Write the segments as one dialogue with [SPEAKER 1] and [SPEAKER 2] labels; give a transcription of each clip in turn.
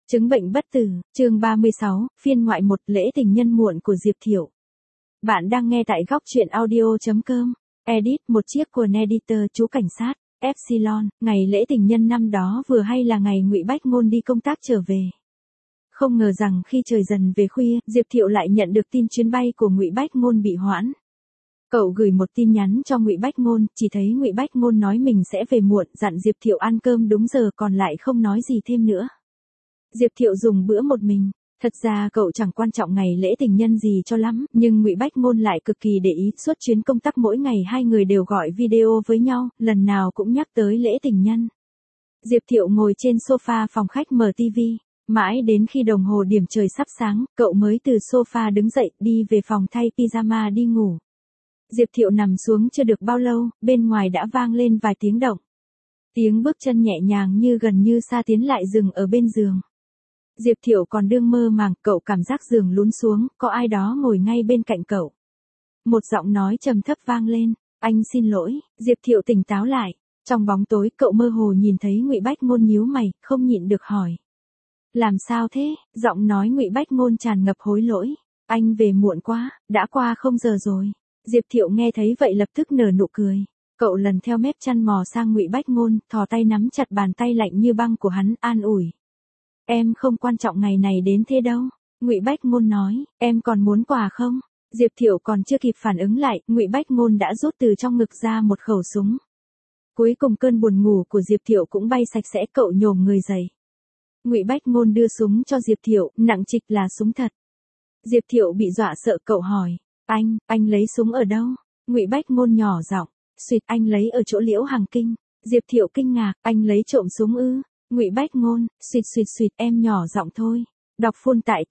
[SPEAKER 1] Chứng bệnh bất tử, chương 36, phiên ngoại 1 lễ tình nhân muộn của Diệp Thiệu. Bạn đang nghe tại góc truyện audio.com. Edit một chiếc quần editor chú cảnh sát, Epsilon, ngày lễ tình nhân năm đó vừa hay là ngày Ngụy Bách Ngôn đi công tác trở về. Không ngờ rằng khi trời dần về khuya, Diệp Thiệu lại nhận được tin chuyến bay của Ngụy Bách Ngôn bị hoãn. Cậu gửi một tin nhắn cho Ngụy Bách Ngôn, chỉ thấy Ngụy Bách Ngôn nói mình sẽ về muộn, dặn Diệp Thiệu ăn cơm đúng giờ còn lại không nói gì thêm nữa. Diệp Thiệu dùng bữa một mình. Thật ra cậu chẳng quan trọng ngày lễ tình nhân gì cho lắm, nhưng Ngụy Bách Ngôn lại cực kỳ để ý. Suốt chuyến công tác mỗi ngày hai người đều gọi video với nhau, lần nào cũng nhắc tới lễ tình nhân. Diệp Thiệu ngồi trên sofa phòng khách mở tivi, mãi đến khi đồng hồ điểm trời sắp sáng, cậu mới từ sofa đứng dậy đi về phòng thay pyjama đi ngủ. Diệp Thiệu nằm xuống chưa được bao lâu, bên ngoài đã vang lên vài tiếng động. Tiếng bước chân nhẹ nhàng như gần như xa tiến lại dừng ở bên giường. Diệp Thiệu còn đương mơ màng, cậu cảm giác giường lún xuống, có ai đó ngồi ngay bên cạnh cậu. Một giọng nói trầm thấp vang lên, anh xin lỗi. Diệp Thiệu tỉnh táo lại, trong bóng tối cậu mơ hồ nhìn thấy Ngụy Bách Ngôn nhíu mày, không nhịn được hỏi. Làm sao thế? Giọng nói Ngụy Bách Ngôn tràn ngập hối lỗi. Anh về muộn quá, đã qua không giờ rồi. Diệp Thiệu nghe thấy vậy lập tức nở nụ cười. Cậu lần theo mép chăn mò sang Ngụy Bách Ngôn, thò tay nắm chặt bàn tay lạnh như băng của hắn, an ủi. Em không quan trọng ngày này đến thế đâu. Ngụy Bách Ngôn nói, em còn muốn quà không? Diệp Thiệu còn chưa kịp phản ứng lại, Ngụy Bách Ngôn đã rút từ trong ngực ra một khẩu súng. Cuối cùng cơn buồn ngủ của Diệp Thiệu cũng bay sạch sẽ, cậu nhổm người dậy. Ngụy Bách Ngôn đưa súng cho Diệp Thiệu, nặng trịch là súng thật. Diệp Thiệu bị dọa sợ, cậu hỏi, anh lấy súng ở đâu? Ngụy Bách Ngôn nhỏ giọng, suýt, anh lấy ở chỗ Liễu Hằng Kinh. Diệp Thiệu kinh ngạc, anh lấy trộm súng ư? Ngụy Bách Ngôn, suýt, em nhỏ giọng thôi. Đọc full tại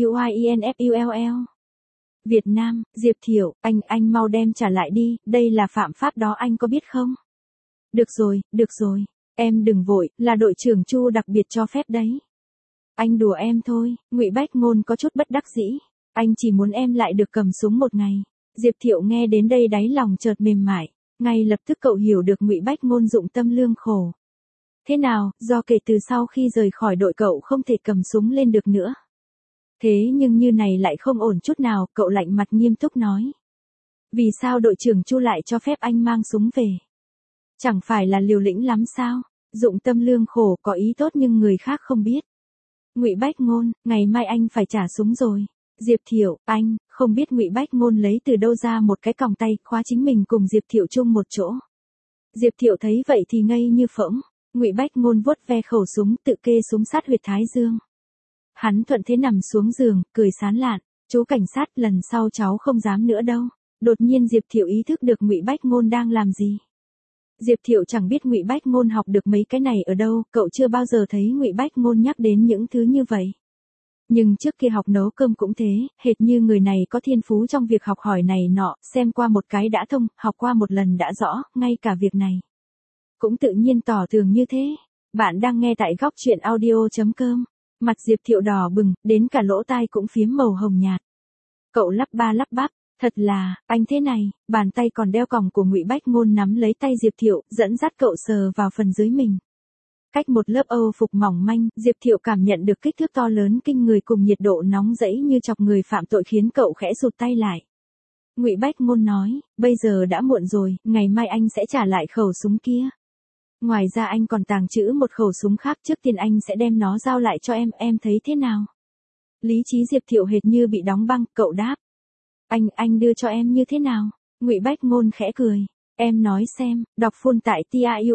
[SPEAKER 1] TIUINFULL. Việt Nam, Diệp Thiệu, anh mau đem trả lại đi, đây là phạm pháp đó anh có biết không? Được rồi, em đừng vội, là đội trưởng Chu đặc biệt cho phép đấy. Anh đùa em thôi. Ngụy Bách Ngôn có chút bất đắc dĩ. Anh chỉ muốn em lại được cầm súng một ngày. Diệp Thiệu nghe đến đây đáy lòng chợt mềm mại, ngay lập tức cậu hiểu được Ngụy Bách Ngôn dụng tâm lương khổ. Thế nào, do kể từ sau khi rời khỏi đội cậu không thể cầm súng lên được nữa. Thế nhưng như này lại không ổn chút nào, cậu lạnh mặt nghiêm túc nói. Vì sao đội trưởng Chu lại cho phép anh mang súng về? Chẳng phải là liều lĩnh lắm sao? Dụng tâm lương khổ có ý tốt nhưng người khác không biết. Ngụy Bách Ngôn, ngày mai anh phải trả súng rồi. Diệp Thiệu, anh, không biết Ngụy Bách Ngôn lấy từ đâu ra một cái còng tay, khóa chính mình cùng Diệp Thiệu chung một chỗ. Diệp Thiệu thấy vậy thì ngây như phỗng. Ngụy Bách Ngôn vuốt ve khẩu súng, tự kê súng sát huyệt thái dương. Hắn thuận thế nằm xuống giường, cười sán lạn, chú cảnh sát, lần sau cháu không dám nữa đâu. Đột nhiên Diệp Thiệu ý thức được Ngụy Bách Ngôn đang làm gì. Diệp Thiệu chẳng biết Ngụy Bách Ngôn học được mấy cái này ở đâu, cậu chưa bao giờ thấy Ngụy Bách Ngôn nhắc đến những thứ như vậy. Nhưng trước kia học nấu cơm cũng thế, hệt như người này có thiên phú trong việc học hỏi này nọ, xem qua một cái đã thông, học qua một lần đã rõ, ngay cả việc này cũng tự nhiên tỏ tường như thế. Bạn đang nghe tại góc truyện audio.com. Mặt Diệp Thiệu đỏ bừng, đến cả lỗ tai cũng phiếm màu hồng nhạt. Cậu lắp ba lắp bắp, thật là, anh thế này. Bàn tay còn đeo còng của Ngụy Bách Ngôn nắm lấy tay Diệp Thiệu, dẫn dắt cậu sờ vào phần dưới mình. Cách một lớp âu phục mỏng manh, Diệp Thiệu cảm nhận được kích thước to lớn kinh người cùng nhiệt độ nóng rẫy như chọc người phạm tội khiến cậu khẽ rụt tay lại. Ngụy Bách Ngôn nói, bây giờ đã muộn rồi, ngày mai anh sẽ trả lại khẩu súng kia. Ngoài ra anh còn tàng trữ một khẩu súng khác, trước tiên anh sẽ đem nó giao lại cho em thấy thế nào? Lý trí Diệp Thiệu hệt như bị đóng băng, cậu đáp. Anh đưa cho em như thế nào? Ngụy Bách Ngôn khẽ cười. Em nói xem, đọc full tại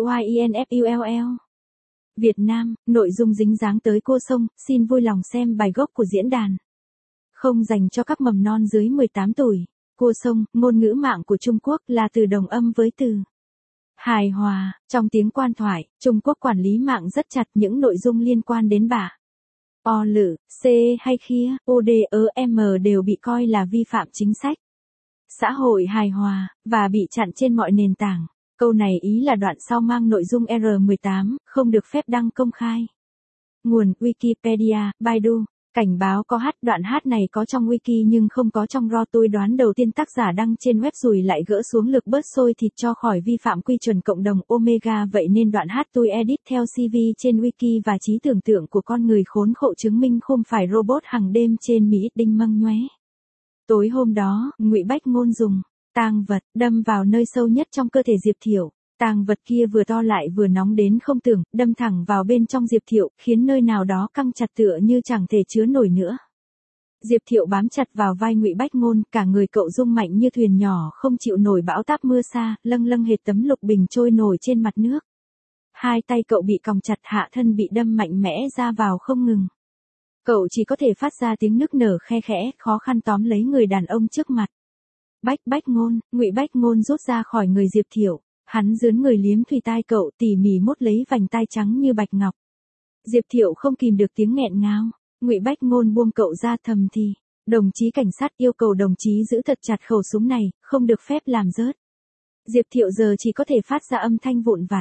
[SPEAKER 1] TIUINFULL. Việt Nam, nội dung dính dáng tới cô Sông, xin vui lòng xem bài gốc của diễn đàn. Không dành cho các mầm non dưới 18 tuổi. Cô Sông, ngôn ngữ mạng của Trung Quốc là từ đồng âm với từ hài hòa. Trong tiếng quan thoại, Trung Quốc quản lý mạng rất chặt những nội dung liên quan đến bả, o lử, c hay khía, odm đều bị coi là vi phạm chính sách xã hội hài hòa, và bị chặn trên mọi nền tảng. Câu này ý là đoạn sau mang nội dung R18, không được phép đăng công khai. Nguồn Wikipedia, Baidu. Cảnh báo có hát, đoạn hát này có trong wiki nhưng không có trong raw, tôi đoán đầu tiên tác giả đăng trên web rồi lại gỡ xuống lực bớt sôi thịt cho khỏi vi phạm quy chuẩn cộng đồng Omega, vậy nên đoạn hát tôi edit theo CV trên wiki và trí tưởng tượng của con người khốn khổ chứng minh không phải robot hàng đêm trên Mỹ đinh măng nhoé. Tối hôm đó, Ngụy Bách Ngôn dùng tang vật đâm vào nơi sâu nhất trong cơ thể Diệp Thiệu. Tang vật kia vừa to lại vừa nóng đến không tưởng, đâm thẳng vào bên trong Diệp Thiệu, khiến nơi nào đó căng chặt tựa như chẳng thể chứa nổi nữa. Diệp Thiệu bám chặt vào vai Ngụy Bách Ngôn, cả người cậu rung mạnh như thuyền nhỏ không chịu nổi bão táp mưa xa, lâng lâng hệt tấm lục bình trôi nổi trên mặt nước. Hai tay cậu bị còng chặt, hạ thân bị đâm mạnh mẽ ra vào không ngừng. Cậu chỉ có thể phát ra tiếng nức nở khe khẽ, khó khăn tóm lấy người đàn ông trước mặt. Bách Ngôn, Ngụy Bách Ngôn rút ra khỏi người Diệp Thiệu. Hắn dướn người liếm thùy tai cậu, tỉ mỉ mốt lấy vành tai trắng như bạch ngọc. Diệp Thiệu không kìm được tiếng nghẹn ngào. Ngụy Bách Ngôn buông cậu ra thầm thì. Đồng chí cảnh sát yêu cầu đồng chí giữ thật chặt khẩu súng này, không được phép làm rớt. Diệp Thiệu giờ chỉ có thể phát ra âm thanh vụn vặt.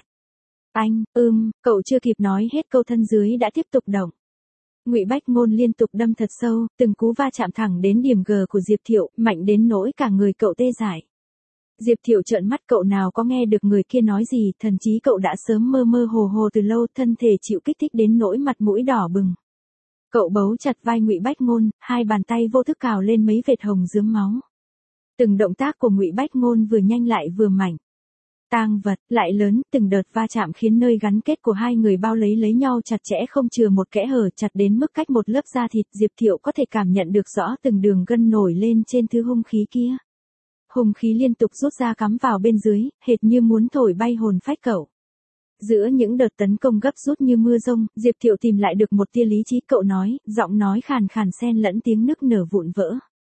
[SPEAKER 1] Cậu chưa kịp nói hết câu thân dưới đã tiếp tục động. Ngụy Bách Ngôn liên tục đâm thật sâu, từng cú va chạm thẳng đến điểm G của Diệp Thiệu, mạnh đến nỗi cả người cậu tê dại. Diệp Thiệu trợn mắt, cậu nào có nghe được người kia nói gì, thần chí cậu đã sớm mơ mơ hồ hồ từ lâu, thân thể chịu kích thích đến nỗi mặt mũi đỏ bừng. Cậu bấu chặt vai Ngụy Bách Ngôn, hai bàn tay vô thức cào lên mấy vệt hồng rướm máu. Từng động tác của Ngụy Bách Ngôn vừa nhanh lại vừa mạnh. Tang vật lại lớn, từng đợt va chạm khiến nơi gắn kết của hai người bao lấy nhau chặt chẽ không chừa một kẽ hở, chặt đến mức cách một lớp da thịt. Diệp Thiệu có thể cảm nhận được rõ từng đường gân nổi lên trên thứ hung khí kia. Hung khí liên tục rút ra cắm vào bên dưới, hệt như muốn thổi bay hồn phách cậu. Giữa những đợt tấn công gấp rút như mưa rông, Diệp Thiệu tìm lại được một tia lý trí, cậu nói, giọng nói khàn khàn xen lẫn tiếng nức nở vụn vỡ.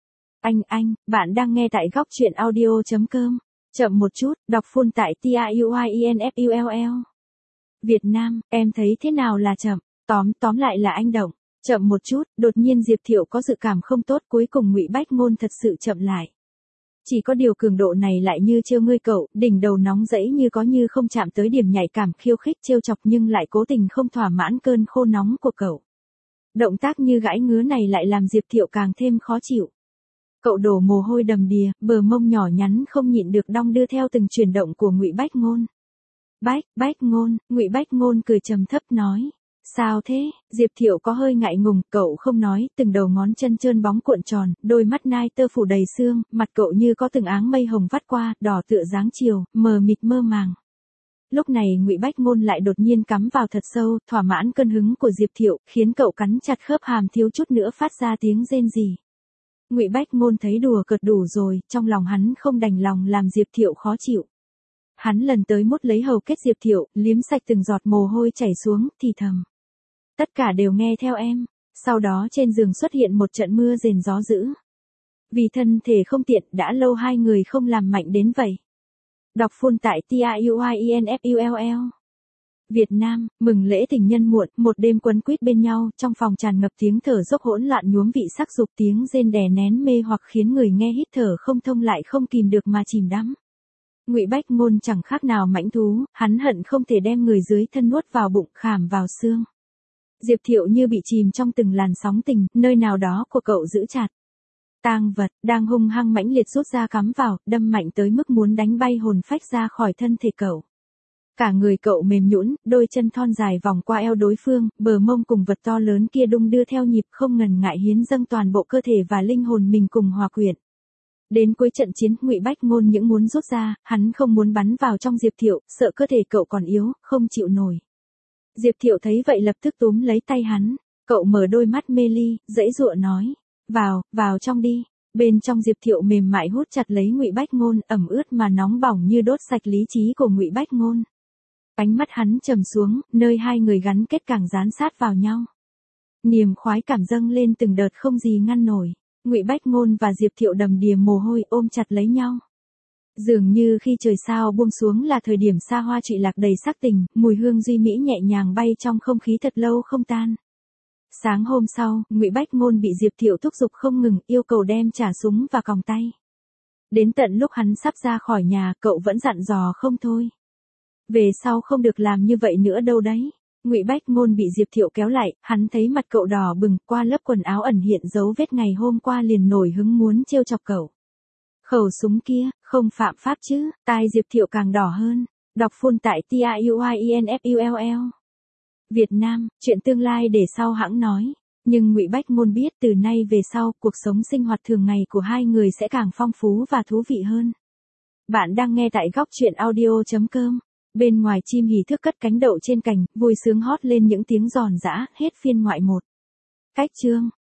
[SPEAKER 1] Bạn đang nghe tại góc truyện audio.com. Chậm một chút, đọc full tại TAUINFULL. Việt Nam, em thấy thế nào là chậm? Tóm lại là anh Động. Chậm một chút, đột nhiên Diệp Thiệu có dự cảm không tốt, cuối cùng Ngụy Bách Ngôn thật sự chậm lại. Chỉ có điều cường độ này lại như trêu ngươi cậu, đỉnh đầu nóng rẫy như có như không chạm tới điểm nhạy cảm khiêu khích trêu chọc nhưng lại cố tình không thỏa mãn cơn khô nóng của cậu. Động tác như gãi ngứa này lại làm Diệp Thiệu càng thêm khó chịu. Cậu đổ mồ hôi đầm đìa, bờ mông nhỏ nhắn không nhịn được đong đưa theo từng chuyển động của Ngụy Bách Ngôn. Bách Ngôn, Ngụy Bách Ngôn cười trầm thấp nói. Sao thế? Diệp Thiệu có hơi ngại ngùng, cậu không nói, từng đầu ngón chân trơn bóng cuộn tròn, đôi mắt nai tơ phủ đầy xương, mặt cậu như có từng áng mây hồng vắt qua, đỏ tựa dáng chiều, mờ mịt mơ màng. Lúc này Ngụy Bách Ngôn lại đột nhiên cắm vào thật sâu, thỏa mãn cơn hứng của Diệp Thiệu, khiến cậu cắn chặt khớp hàm thiếu chút nữa phát ra tiếng rên rỉ. Ngụy Bách Ngôn thấy đùa cợt đủ rồi, trong lòng hắn không đành lòng làm Diệp Thiệu khó chịu. Hắn lần tới mút lấy hầu kết Diệp Thiệu, liếm sạch từng giọt mồ hôi chảy xuống, thì thầm. Tất cả đều nghe theo em. Sau đó trên giường xuất hiện một trận mưa rền gió dữ. Vì thân thể không tiện, đã lâu hai người không làm mạnh đến vậy. Đọc full tại TAUINFULL. Việt Nam, mừng lễ tình nhân muộn, một đêm quấn quýt bên nhau, trong phòng tràn ngập tiếng thở dốc hỗn loạn nhuốm vị sắc dục, tiếng rên đè nén mê hoặc khiến người nghe hít thở không thông lại không kìm được mà chìm đắm. Ngụy Bách Ngôn chẳng khác nào mãnh thú, hắn hận không thể đem người dưới thân nuốt vào bụng, khảm vào xương. Diệp Thiệu như bị chìm trong từng làn sóng tình, nơi nào đó của cậu giữ chặt. Tang vật, đang hung hăng mãnh liệt rút ra cắm vào, đâm mạnh tới mức muốn đánh bay hồn phách ra khỏi thân thể cậu. Cả người cậu mềm nhũn, đôi chân thon dài vòng qua eo đối phương, bờ mông cùng vật to lớn kia đung đưa theo nhịp không ngần ngại hiến dâng toàn bộ cơ thể và linh hồn mình cùng hòa quyện. Đến cuối trận chiến, Ngụy Bách Ngôn những muốn rút ra, hắn không muốn bắn vào trong Diệp Thiệu, sợ cơ thể cậu còn yếu, không chịu nổi. Diệp Thiệu thấy vậy lập tức túm lấy tay hắn, cậu mở đôi mắt mê ly, giãy giụa nói, vào trong đi. Bên trong Diệp Thiệu mềm mại hút chặt lấy Ngụy Bách Ngôn, ẩm ướt mà nóng bỏng như đốt sạch lý trí của Ngụy Bách Ngôn. Ánh mắt hắn trầm xuống, nơi hai người gắn kết càng dán sát vào nhau. Niềm khoái cảm dâng lên từng đợt không gì ngăn nổi. Ngụy Bách Ngôn và Diệp Thiệu đầm đìa mồ hôi ôm chặt lấy nhau. Dường như khi trời sao buông xuống là thời điểm xa hoa trụy lạc đầy sắc tình, mùi hương duy mỹ nhẹ nhàng bay trong không khí thật lâu không tan. Sáng hôm sau, Ngụy Bách Ngôn bị Diệp Thiệu thúc giục không ngừng, yêu cầu đem trả súng và còng tay. Đến tận lúc hắn sắp ra khỏi nhà, cậu vẫn dặn dò không thôi. Về sau không được làm như vậy nữa đâu đấy. Ngụy Bách Ngôn bị Diệp Thiệu kéo lại, hắn thấy mặt cậu đỏ bừng, qua lớp quần áo ẩn hiện dấu vết ngày hôm qua liền nổi hứng muốn trêu chọc cậu. Khẩu súng kia, không phạm pháp chứ? Tai Diệp Thiệu càng đỏ hơn. Đọc full tại TIUINFULL. Việt Nam, chuyện tương lai để sau hãng nói. Nhưng Ngụy Bách Ngôn biết từ nay về sau, cuộc sống sinh hoạt thường ngày của hai người sẽ càng phong phú và thú vị hơn. Bạn đang nghe tại góc truyện audio.com. Bên ngoài chim hỉ thức cất cánh đậu trên cành, vui sướng hót lên những tiếng giòn giã, hết phiên ngoại 1. Cách chương.